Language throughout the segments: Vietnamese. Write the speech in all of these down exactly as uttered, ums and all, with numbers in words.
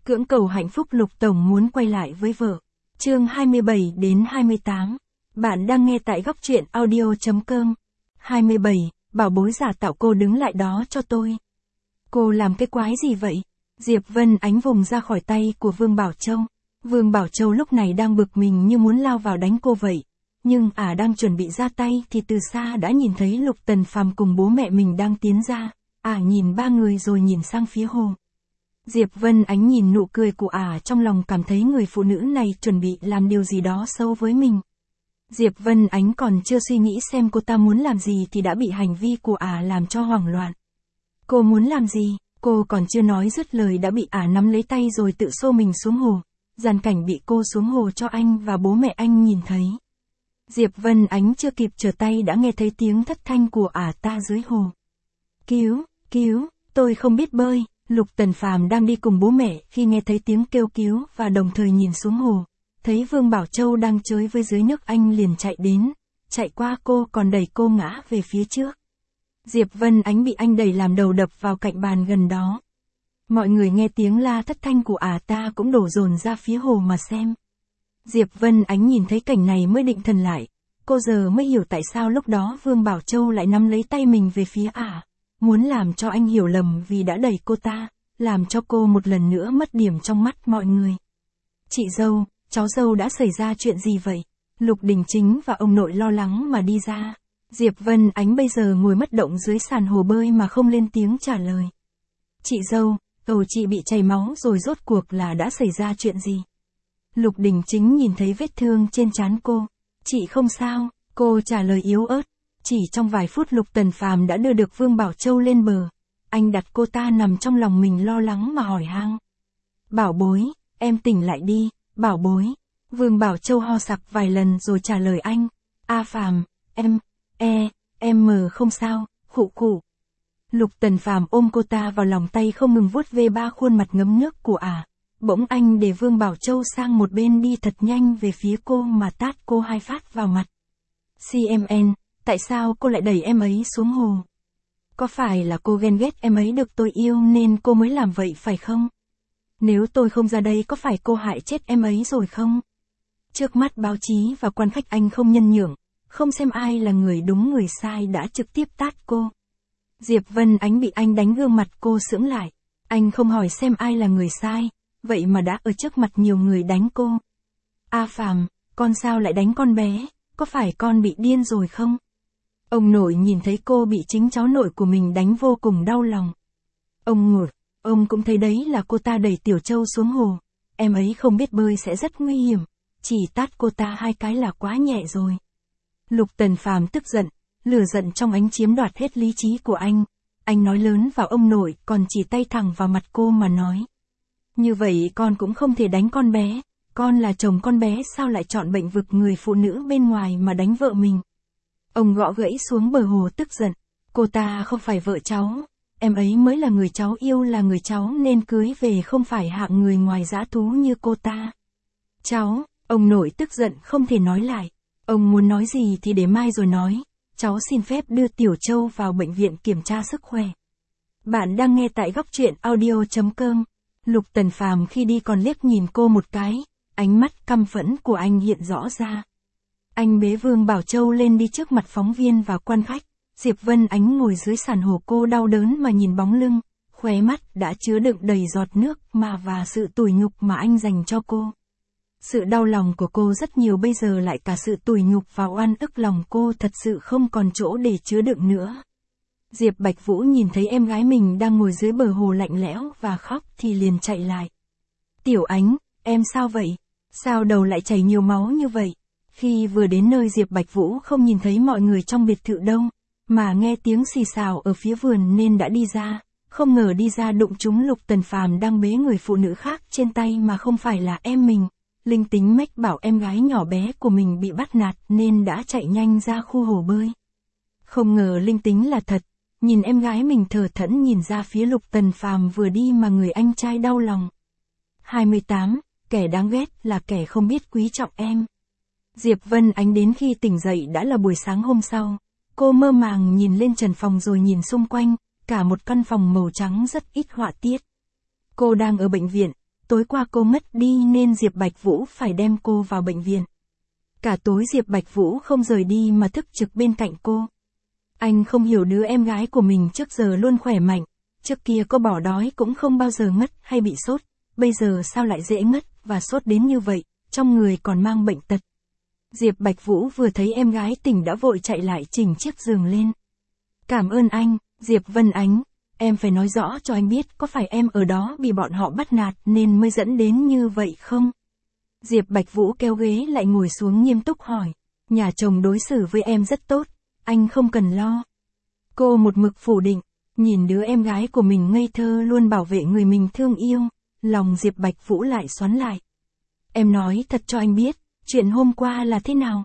Cưỡng cầu hạnh phúc Lục Tổng muốn quay lại với vợ. Chương hai mươi bảy đến hai mươi tám. Bạn đang nghe tại góc truyện audio chấm com. hai mươi bảy, bảo bối giả tạo cô đứng lại đó cho tôi. Cô làm cái quái gì vậy? Diệp Vân Ánh vùng ra khỏi tay của Vương Bảo Châu. Vương Bảo Châu lúc này đang bực mình như muốn lao vào đánh cô vậy. Nhưng ả à đang chuẩn bị ra tay thì từ xa đã nhìn thấy Lục Tần Phàm cùng bố mẹ mình đang tiến ra. Ả à nhìn ba người rồi nhìn sang phía hồ. Diệp Vân Ánh nhìn nụ cười của ả à trong lòng cảm thấy người phụ nữ này chuẩn bị làm điều gì đó xấu với mình. Diệp Vân Ánh còn chưa suy nghĩ xem cô ta muốn làm gì thì đã bị hành vi của ả à làm cho hoảng loạn. Cô muốn làm gì? Cô còn chưa nói dứt lời đã bị ả à nắm lấy tay rồi tự xô mình xuống hồ. Dàn cảnh bị cô xuống hồ cho anh và bố mẹ anh nhìn thấy. Diệp Vân Ánh chưa kịp trở tay đã nghe thấy tiếng thất thanh của ả à ta dưới hồ. Cứu, cứu, tôi không biết bơi. Lục Tần Phàm đang đi cùng bố mẹ khi nghe thấy tiếng kêu cứu và đồng thời nhìn xuống hồ. Thấy Vương Bảo Châu đang chơi với dưới nước anh liền chạy đến. Chạy qua cô còn đẩy cô ngã về phía trước. Diệp Vân Ánh bị anh đẩy làm đầu đập vào cạnh bàn gần đó. Mọi người nghe tiếng la thất thanh của ả à ta cũng đổ dồn ra phía hồ mà xem. Diệp Vân Ánh nhìn thấy cảnh này mới định thần lại. Cô giờ mới hiểu tại sao lúc đó Vương Bảo Châu lại nắm lấy tay mình về phía ả. À. Muốn làm cho anh hiểu lầm vì đã đẩy cô ta, làm cho cô một lần nữa mất điểm trong mắt mọi người. Chị dâu, cháu dâu đã xảy ra chuyện gì vậy? Lục Đình Chính và ông nội lo lắng mà đi ra. Diệp Vân Ánh bây giờ ngồi bất động dưới sàn hồ bơi mà không lên tiếng trả lời. Chị dâu, đầu chị bị chảy máu rồi rốt cuộc là đã xảy ra chuyện gì? Lục Đình Chính nhìn thấy vết thương trên trán cô. Chị không sao, cô trả lời yếu ớt. Chỉ trong vài phút Lục Tần Phàm đã đưa được Vương Bảo Châu lên bờ. Anh đặt cô ta nằm trong lòng mình lo lắng mà hỏi han. Bảo bối, em tỉnh lại đi, bảo bối. Vương Bảo Châu ho sặc vài lần rồi trả lời anh. A Phàm, em, e, em mờ không sao, khụ khụ. Lục Tần Phàm ôm cô ta vào lòng tay không ngừng vuốt ve ba khuôn mặt ngấm nước của ả. À. Bỗng anh để Vương Bảo Châu sang một bên đi thật nhanh về phía cô mà tát cô hai phát vào mặt. xê em en, tại sao cô lại đẩy em ấy xuống hồ? Có phải là cô ghen ghét em ấy được tôi yêu nên cô mới làm vậy phải không? Nếu tôi không ra đây có phải cô hại chết em ấy rồi không? Trước mắt báo chí và quan khách anh không nhân nhượng, không xem ai là người đúng người sai đã trực tiếp tát cô. Diệp Vân Ánh bị anh đánh gương mặt cô sững lại. Anh không hỏi xem ai là người sai, vậy mà đã ở trước mặt nhiều người đánh cô. A Phàm, con sao lại đánh con bé, có phải con bị điên rồi không? Ông nội nhìn thấy cô bị chính cháu nội của mình đánh vô cùng đau lòng. Ông ngồi, ông cũng thấy đấy là cô ta đẩy Tiểu Châu xuống hồ. Em ấy không biết bơi sẽ rất nguy hiểm, chỉ tát cô ta hai cái là quá nhẹ rồi. Lục Tần Phàm tức giận, lửa giận trong ánh chiếm đoạt hết lý trí của anh. Anh nói lớn vào ông nội còn chỉ tay thẳng vào mặt cô mà nói. Như vậy con cũng không thể đánh con bé, con là chồng con bé sao lại chọn bệnh vực người phụ nữ bên ngoài mà đánh vợ mình. Ông gõ gãy xuống bờ hồ tức giận, cô ta không phải vợ cháu, em ấy mới là người cháu yêu là người cháu nên cưới về không phải hạng người ngoài dã thú như cô ta. Cháu, ông nội tức giận không thể nói lại, ông muốn nói gì thì để mai rồi nói, cháu xin phép đưa Tiểu Châu vào bệnh viện kiểm tra sức khỏe. Bạn đang nghe tại góc truyện audio chấm com. Lục Tần Phàm khi đi còn liếc nhìn cô một cái, ánh mắt căm phẫn của anh hiện rõ ra. Anh bế Vương Bảo Châu lên đi trước mặt phóng viên và quan khách. Diệp Vân Ánh ngồi dưới sàn hồ cô đau đớn mà nhìn bóng lưng, khóe mắt đã chứa đựng đầy giọt nước mà và sự tủi nhục mà anh dành cho cô. Sự đau lòng của cô rất nhiều bây giờ lại cả sự tủi nhục và oan ức lòng cô thật sự không còn chỗ để chứa đựng nữa. Diệp Bạch Vũ nhìn thấy em gái mình đang ngồi dưới bờ hồ lạnh lẽo và khóc thì liền chạy lại. Tiểu Ánh, em sao vậy? Sao đầu lại chảy nhiều máu như vậy? Khi vừa đến nơi Diệp Bạch Vũ không nhìn thấy mọi người trong biệt thự đâu, mà nghe tiếng xì xào ở phía vườn nên đã đi ra, không ngờ đi ra đụng trúng Lục Tần Phàm đang bế người phụ nữ khác trên tay mà không phải là em mình. Linh tính mách bảo em gái nhỏ bé của mình bị bắt nạt nên đã chạy nhanh ra khu hồ bơi. Không ngờ linh tính là thật, nhìn em gái mình thờ thẫn nhìn ra phía Lục Tần Phàm vừa đi mà người anh trai đau lòng. hai mươi tám, kẻ đáng ghét là kẻ không biết quý trọng em. Diệp Vân Ánh đến khi tỉnh dậy đã là buổi sáng hôm sau. Cô mơ màng nhìn lên trần phòng rồi nhìn xung quanh, cả một căn phòng màu trắng rất ít họa tiết. Cô đang ở bệnh viện, tối qua cô mất đi nên Diệp Bạch Vũ phải đem cô vào bệnh viện. Cả tối Diệp Bạch Vũ không rời đi mà thức trực bên cạnh cô. Anh không hiểu đứa em gái của mình trước giờ luôn khỏe mạnh, trước kia có bỏ đói cũng không bao giờ ngất hay bị sốt, bây giờ sao lại dễ ngất và sốt đến như vậy, trong người còn mang bệnh tật. Diệp Bạch Vũ vừa thấy em gái tỉnh đã vội chạy lại chỉnh chiếc giường lên. Cảm ơn anh, Diệp Vân Ánh, em phải nói rõ cho anh biết có phải em ở đó bị bọn họ bắt nạt nên mới dẫn đến như vậy không? Diệp Bạch Vũ kéo ghế lại ngồi xuống nghiêm túc hỏi. Nhà chồng đối xử với em rất tốt, anh không cần lo. Cô một mực phủ định, nhìn đứa em gái của mình ngây thơ luôn bảo vệ người mình thương yêu, lòng Diệp Bạch Vũ lại xoắn lại. Em nói thật cho anh biết, chuyện hôm qua là thế nào?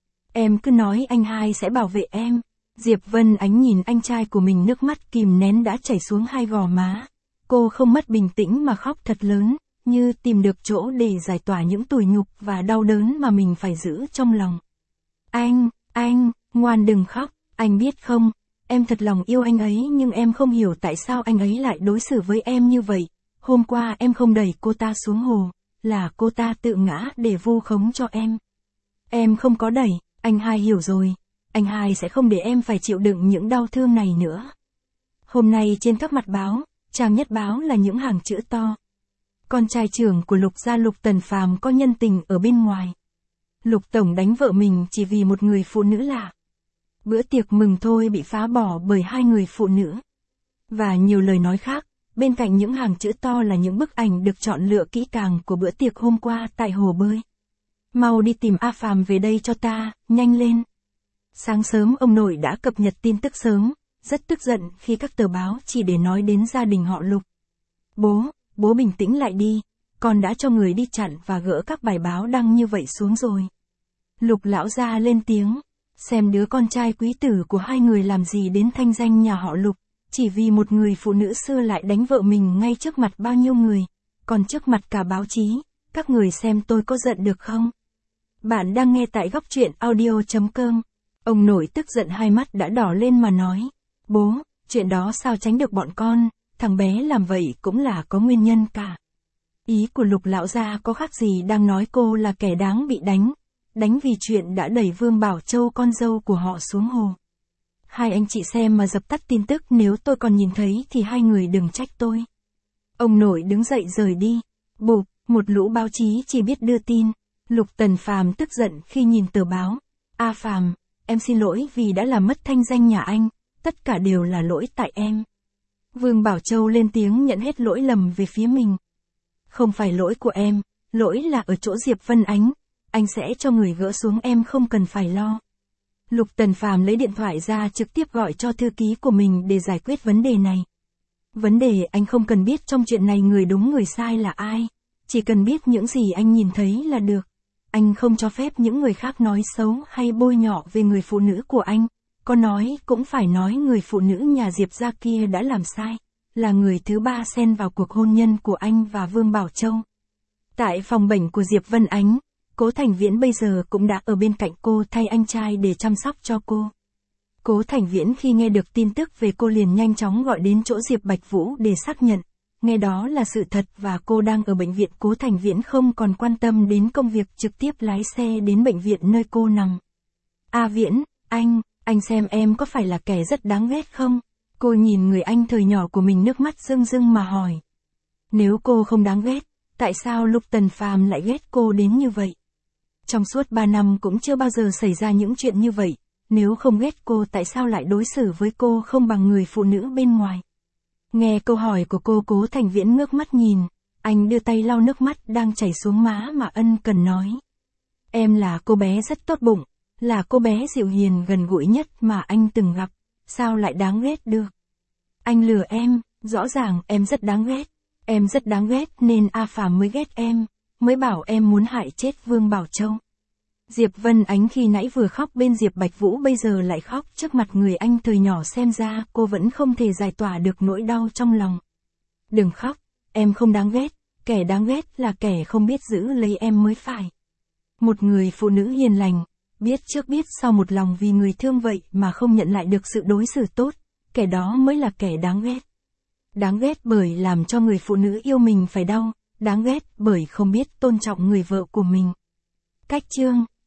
Em cứ nói anh hai sẽ bảo vệ em. Diệp Vân Ánh nhìn anh trai của mình, nước mắt kìm nén đã chảy xuống hai gò má. Cô không mất bình tĩnh mà khóc thật lớn, như tìm được chỗ để giải tỏa những tủi nhục và đau đớn mà mình phải giữ trong lòng. Anh, anh, ngoan đừng khóc, anh biết không, em thật lòng yêu anh ấy nhưng em không hiểu tại sao anh ấy lại đối xử với em như vậy. Hôm qua em không đẩy cô ta xuống hồ, là cô ta tự ngã để vu khống cho em. Em không có đẩy, anh hai hiểu rồi, anh hai sẽ không để em phải chịu đựng những đau thương này nữa. Hôm nay trên các mặt báo, trang nhất báo là những hàng chữ to. Con trai trưởng của Lục gia Lục Tần Phàm có nhân tình ở bên ngoài. Lục Tổng đánh vợ mình chỉ vì một người phụ nữ lạ. Bữa tiệc mừng thôi bị phá bỏ bởi hai người phụ nữ. Và nhiều lời nói khác, bên cạnh những hàng chữ to là những bức ảnh được chọn lựa kỹ càng của bữa tiệc hôm qua tại hồ bơi. Mau đi tìm A Phàm về đây cho ta, nhanh lên. Sáng sớm ông nội đã cập nhật tin tức sớm, rất tức giận khi các tờ báo chỉ để nói đến gia đình họ Lục. Bố, bố bình tĩnh lại đi, con đã cho người đi chặn và gỡ các bài báo đăng như vậy xuống rồi. Lục lão gia lên tiếng, xem đứa con trai quý tử của hai người làm gì đến thanh danh nhà họ Lục, chỉ vì một người phụ nữ xưa lại đánh vợ mình ngay trước mặt bao nhiêu người, còn trước mặt cả báo chí, các người xem tôi có giận được không? Bạn đang nghe tại góc truyện audio chấm com. Ông nội tức giận hai mắt đã đỏ lên mà nói, bố, chuyện đó sao tránh được bọn con, thằng bé làm vậy cũng là có nguyên nhân cả. Ý của Lục lão gia có khác gì đang nói cô là kẻ đáng bị đánh, đánh vì chuyện đã đẩy Vương Bảo Châu con dâu của họ xuống hồ. Hai anh chị xem mà dập tắt tin tức, nếu tôi còn nhìn thấy thì hai người đừng trách tôi. Ông nội đứng dậy rời đi. Bụp, một lũ báo chí chỉ biết đưa tin. Lục Tần Phàm tức giận khi nhìn tờ báo. A Phàm, em xin lỗi vì đã làm mất thanh danh nhà anh, tất cả đều là lỗi tại em. Vương Bảo Châu lên tiếng nhận hết lỗi lầm về phía mình. Không phải lỗi của em, lỗi là ở chỗ Diệp Vân Ánh, anh sẽ cho người gỡ xuống, em không cần phải lo. Lục Tần Phàm lấy điện thoại ra trực tiếp gọi cho thư ký của mình để giải quyết vấn đề này. Vấn đề anh không cần biết trong chuyện này người đúng người sai là ai, chỉ cần biết những gì anh nhìn thấy là được. Anh không cho phép những người khác nói xấu hay bôi nhọ về người phụ nữ của anh, có nói cũng phải nói người phụ nữ nhà Diệp gia kia đã làm sai, là người thứ ba xen vào cuộc hôn nhân của anh và Vương Bảo Châu. Tại phòng bệnh của Diệp Vân Ánh, Cố Thành Viễn bây giờ cũng đã ở bên cạnh cô thay anh trai để chăm sóc cho cô. Cố Thành Viễn khi nghe được tin tức về cô liền nhanh chóng gọi đến chỗ Diệp Bạch Vũ để xác nhận, nghe đó là sự thật và cô đang ở bệnh viện. Cố Thành Viễn không còn quan tâm đến công việc, trực tiếp lái xe đến bệnh viện nơi cô nằm. A Viễn, anh, anh xem em có phải là kẻ rất đáng ghét không? Cô nhìn người anh thời nhỏ của mình, nước mắt rưng rưng mà hỏi. Nếu cô không đáng ghét, tại sao Lục Tần Phàm lại ghét cô đến như vậy? Trong suốt ba năm cũng chưa bao giờ xảy ra những chuyện như vậy, nếu không ghét cô tại sao lại đối xử với cô không bằng người phụ nữ bên ngoài? Nghe câu hỏi của cô, Cố Thành Viễn ngước mắt nhìn, anh đưa tay lau nước mắt đang chảy xuống má mà ân cần nói. Em là cô bé rất tốt bụng, là cô bé dịu hiền gần gũi nhất mà anh từng gặp, sao lại đáng ghét được? Anh lừa em, rõ ràng em rất đáng ghét, em rất đáng ghét nên A Phàm mới ghét em, mới bảo em muốn hại chết Vương Bảo Châu. Diệp Vân Ánh khi nãy vừa khóc bên Diệp Bạch Vũ bây giờ lại khóc trước mặt người anh thời nhỏ, xem ra cô vẫn không thể giải tỏa được nỗi đau trong lòng. Đừng khóc, em không đáng ghét, kẻ đáng ghét là kẻ không biết giữ lấy em mới phải. Một người phụ nữ hiền lành, biết trước biết sau, một lòng vì người thương vậy mà không nhận lại được sự đối xử tốt, kẻ đó mới là kẻ đáng ghét. Đáng ghét bởi làm cho người phụ nữ yêu mình phải đau, đáng ghét bởi không biết tôn trọng người vợ của mình. Cách chương